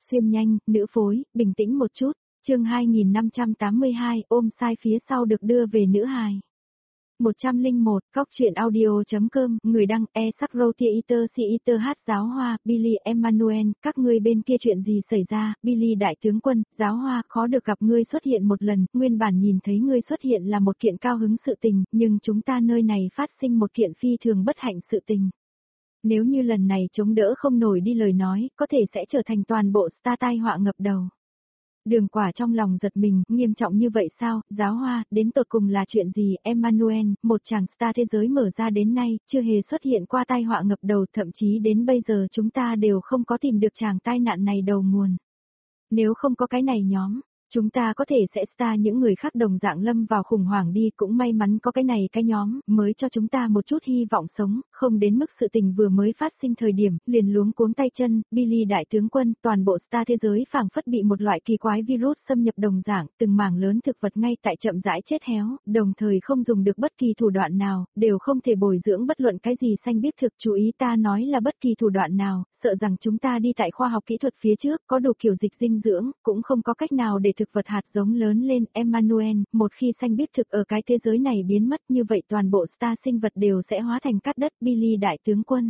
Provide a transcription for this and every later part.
Xuyên nhanh, nữ phối, bình tĩnh một chút, chương 2582, ôm sai phía sau được đưa về nữ hài. 101, Góc truyện audio.com, người đăng, Sakrotheater Theater hát giáo hoa, Billy Emmanuel, các ngươi bên kia chuyện gì xảy ra, Billy đại tướng quân, giáo hoa, khó được gặp ngươi xuất hiện một lần, nguyên bản nhìn thấy ngươi xuất hiện là một kiện cao hứng sự tình, nhưng chúng ta nơi này phát sinh một kiện phi thường bất hạnh sự tình. Nếu như lần này chống đỡ không nổi đi lời nói, có thể sẽ trở thành toàn bộ star tai họa ngập đầu. Đường Quả trong lòng giật mình, nghiêm trọng như vậy sao, giáo hoa, đến tột cùng là chuyện gì, Emmanuel, một chàng star thế giới mở ra đến nay, chưa hề xuất hiện qua tai họa ngập đầu, thậm chí đến bây giờ chúng ta đều không có tìm được chàng tai nạn này đầu nguồn. Nếu không có cái này nhóm, chúng ta có thể sẽ star những người khác đồng dạng lâm vào khủng hoảng đi, cũng may mắn có cái này cái nhóm, mới cho chúng ta một chút hy vọng sống, không đến mức sự tình vừa mới phát sinh thời điểm, liền luống cuống tay chân, Billy đại tướng quân, toàn bộ star thế giới phảng phất bị một loại kỳ quái virus xâm nhập đồng dạng, từng mảng lớn thực vật ngay tại chậm rãi chết héo, đồng thời không dùng được bất kỳ thủ đoạn nào, đều không thể bồi dưỡng bất luận cái gì xanh biết thực, chú ý ta nói là bất kỳ thủ đoạn nào, sợ rằng chúng ta đi tại khoa học kỹ thuật phía trước, có đủ kiểu dịch dinh dưỡng, cũng không có cách nào để thực vật hạt giống lớn lên, Emmanuel, một khi xanh biết thực ở cái thế giới này biến mất như vậy toàn bộ star sinh vật đều sẽ hóa thành cát đất, Billy đại tướng quân.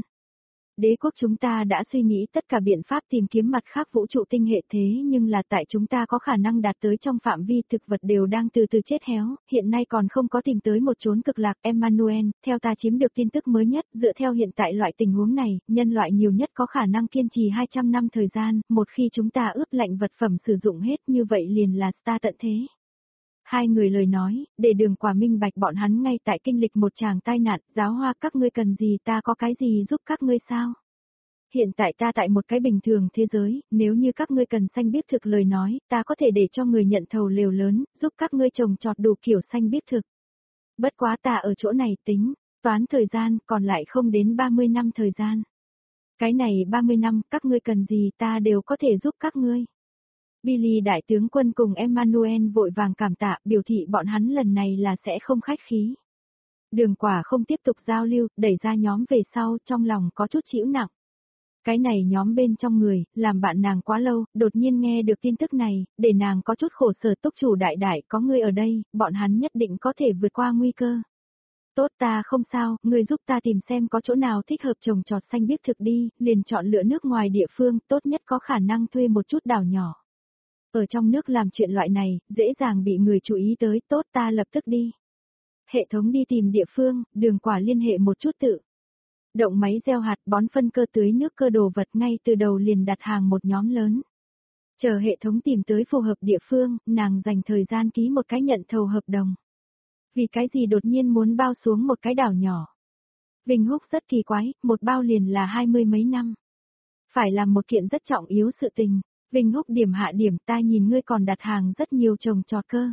Đế quốc chúng ta đã suy nghĩ tất cả biện pháp tìm kiếm mặt khác vũ trụ tinh hệ thế nhưng là tại chúng ta có khả năng đạt tới trong phạm vi thực vật đều đang từ từ chết héo, hiện nay còn không có tìm tới một chốn cực lạc Emmanuel, theo ta chiếm được tin tức mới nhất, dựa theo hiện tại loại tình huống này, nhân loại nhiều nhất có khả năng kiên trì 200 năm thời gian, một khi chúng ta ướp lạnh vật phẩm sử dụng hết như vậy liền là star tận thế. Hai người lời nói, để Đường Quả minh bạch bọn hắn ngay tại kinh lịch một tràng tai nạn, giáo hoa các ngươi cần gì ta có cái gì giúp các ngươi sao? Hiện tại ta tại một cái bình thường thế giới, nếu như các ngươi cần xanh biết thực lời nói, ta có thể để cho người nhận thầu lều lớn, giúp các ngươi trồng trọt đủ kiểu xanh biết thực. Bất quá ta ở chỗ này tính, toán thời gian còn lại không đến 30 năm thời gian. Cái này 30 năm các ngươi cần gì ta đều có thể giúp các ngươi. Billy đại tướng quân cùng Emmanuel vội vàng cảm tạ, biểu thị bọn hắn lần này là sẽ không khách khí. Đường Quả không tiếp tục giao lưu, đẩy ra nhóm về sau, trong lòng có chút chịu nặng. Cái này nhóm bên trong người, làm bạn nàng quá lâu, đột nhiên nghe được tin tức này, để nàng có chút khổ sở. Túc chủ đại đại, có ngươi ở đây, bọn hắn nhất định có thể vượt qua nguy cơ. Tốt ta không sao, ngươi giúp ta tìm xem có chỗ nào thích hợp trồng trọt xanh biết thực đi, liền chọn lựa nước ngoài địa phương, tốt nhất có khả năng thuê một chút đảo nhỏ. Ở trong nước làm chuyện loại này, dễ dàng bị người chú ý tới, tốt ta lập tức đi. Hệ thống đi tìm địa phương, Đường Quả liên hệ một chút tự. Động máy gieo hạt bón phân cơ tưới nước cơ đồ vật ngay từ đầu liền đặt hàng một nhóm lớn. Chờ hệ thống tìm tới phù hợp địa phương, nàng dành thời gian ký một cái nhận thầu hợp đồng. Vì cái gì đột nhiên muốn bao xuống một cái đảo nhỏ. Vinh Húc rất kỳ quái, một bao liền là 20 mấy năm. Phải làm một kiện rất trọng yếu sự tình. Vinh Húc điểm hạ điểm ta nhìn ngươi còn đặt hàng rất nhiều trồng trọt cơ.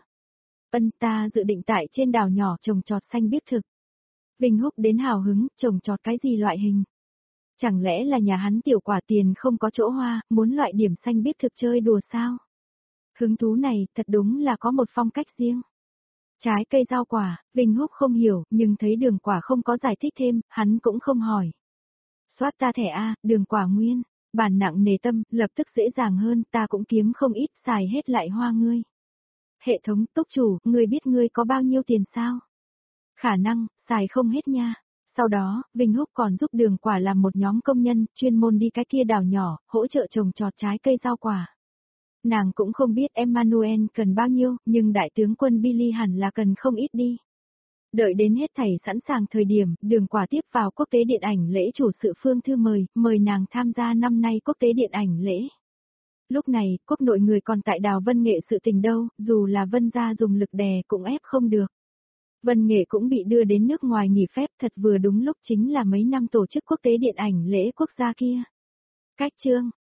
Ta dự định tại trên đảo nhỏ trồng trọt xanh biết thực. Vinh Húc đến hào hứng, trồng trọt cái gì loại hình. Chẳng lẽ là nhà hắn tiểu quả tiền không có chỗ hoa, muốn loại điểm xanh biết thực chơi đùa sao? Hứng thú này thật đúng là có một phong cách riêng. Trái cây rau quả, Vinh Húc không hiểu, nhưng thấy Đường Quả không có giải thích thêm, hắn cũng không hỏi. Soát ta thẻ A, Đường Quả nguyên. Bản nặng nề tâm, lập tức dễ dàng hơn, ta cũng kiếm không ít, xài hết lại hoa ngươi. Hệ thống, túc chủ, ngươi biết ngươi có bao nhiêu tiền sao? Khả năng, xài không hết nha. Sau đó, Vinh Húc còn giúp Đường Quả làm một nhóm công nhân, chuyên môn đi cái kia đảo nhỏ, hỗ trợ trồng trọt trái cây rau quả. Nàng cũng không biết Emmanuel cần bao nhiêu, nhưng đại tướng quân Billy hẳn là cần không ít đi. Đợi đến hết thảy sẵn sàng thời điểm, Đường Quả tiếp vào quốc tế điện ảnh lễ chủ sự Phương Thư mời nàng tham gia năm nay quốc tế điện ảnh lễ. Lúc này, quốc nội người còn tại Đào Vân Nghệ sự tình đâu, dù là Vân gia dùng lực đè cũng ép không được. Vân Nghệ cũng bị đưa đến nước ngoài nghỉ phép thật vừa đúng lúc chính là mấy năm tổ chức quốc tế điện ảnh lễ quốc gia kia. Cách chương,